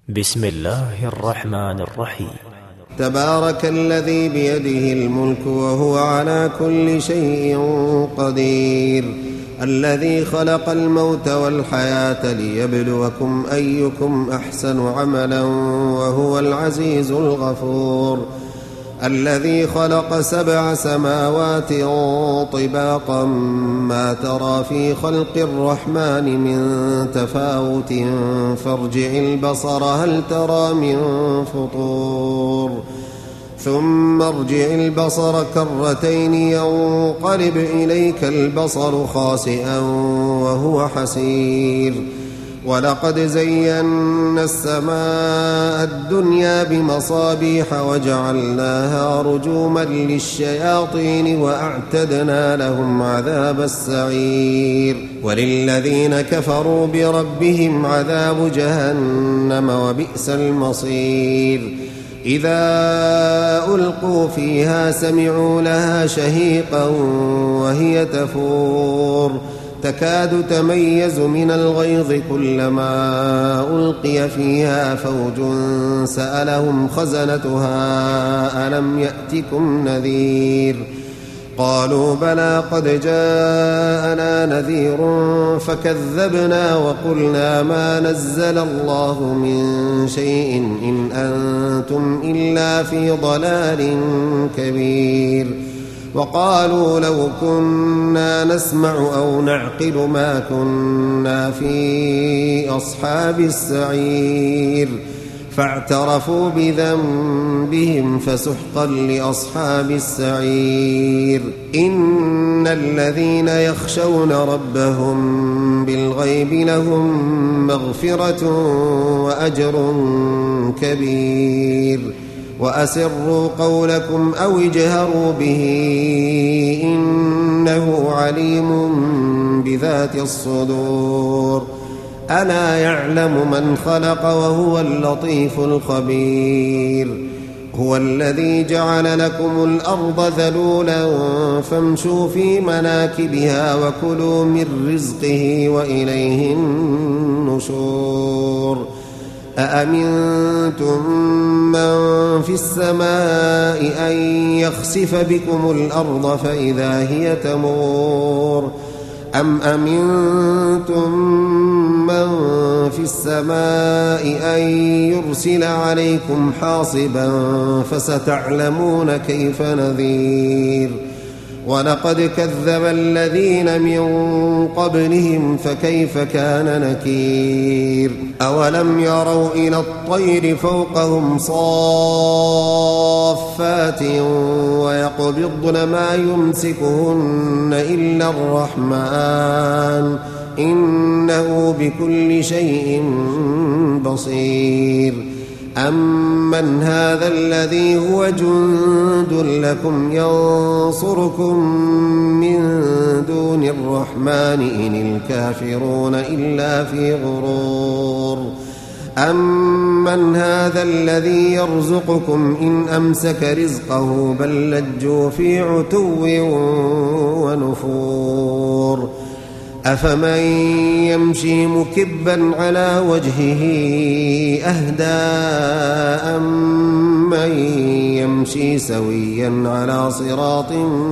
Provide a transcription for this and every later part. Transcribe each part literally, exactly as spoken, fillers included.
بسم الله الرحمن الرحيم. تبارك الذي بيده الملك وهو على كل شيء قدير، الذي خلق الموت والحياة ليبلوكم أيكم أحسن عملا وهو العزيز الغفور، الذي خلق سبع سماوات طباقا ما ترى في خلق الرحمن من تفاوت فارجع البصر هل ترى من فطور، ثم ارجع البصر كرتين ينقلب إليك البصر خاسئا وهو حسير، ولقد زينا السماء الدنيا بمصابيح وجعلناها رجوما للشياطين وأعتدنا لهم عذاب السعير، وللذين كفروا بربهم عذاب جهنم وبئس المصير. إذا ألقوا فيها سمعوا لها شهيقا وهي تفور تكاد تميز من الغيظ كلما ألقي فيها فوج سألهم خزنتها ألم يأتكم نذير، قالوا بلى قد جاءنا نذير فكذبنا وقلنا ما نزل الله من شيء إن أنتم إلا في ضلال كبير، وقالوا لو كنا نسمع أو نعقل ما كنا في أصحاب السعير، فاعترفوا بذنبهم فسحقا لأصحاب السعير. إن الذين يخشون ربهم بالغيب لهم مغفرة وأجر كبير، وأسروا قولكم أو اجهروا به إنه عليم بذات الصدور، ألا يعلم من خلق وهو اللطيف الخبير. هو الذي جعل لكم الأرض ذلولا فامشوا في مناكبها وكلوا من رزقه وإليه النشور. أأمنتم من في السماء أن يخسف بكم الأرض فإذا هي تمور، أم أمنتم من في السماء أن يرسل عليكم حاصبا فستعلمون كيف نذير. ولقد كذب الذين من قبلهم فكيف كان نكير. أولم يروا إلى الطير فوقهم صافات ويقبضن ما يمسكهن إلا الرحمن إنه بكل شيء بصير. أمن هذا الذي هو جند لكم ينصركم من دون الرحمن إن الكافرون إلا في غرور. أمن هذا الذي يرزقكم إن أمسك رزقه بل لجوا في عتو ونفور. أفمن يمشي مكبا على وجهه أهدى أمن يمشي سويا على صراط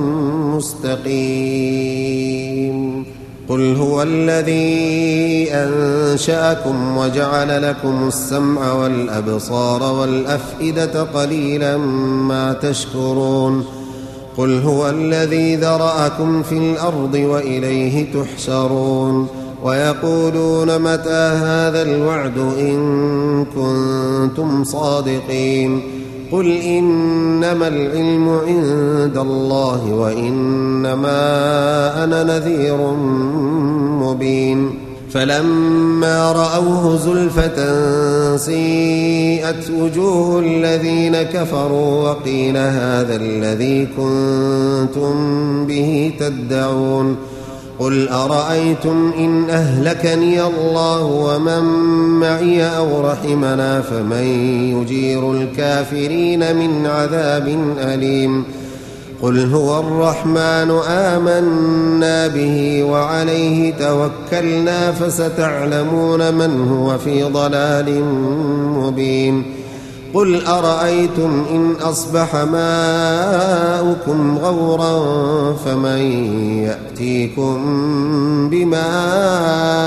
مستقيم. قل هو الذي أنشأكم وجعل لكم السمع والأبصار والأفئدة قليلا ما تشكرون. قل هو الذي ذرأكم في الأرض وإليه تحشرون. ويقولون متى هذا الوعد إن كنتم صادقين. قل إنما العلم عند الله وإنما أنا نذير مبين. فلما رأوه زلفة سيئت وجوه الذين كفروا وقيل هذا الذي كنتم به تدعون. قل أرأيتم إن أهلكني الله ومن معي أو رحمنا فمن يجير الكافرين من عذاب أليم. قل هو الرحمن آمنا به وعليه توكلنا فستعلمون من هو في ضلال مبين قل أرأيتم إن أصبح ماؤكم غورا فمن يأتيكم بماء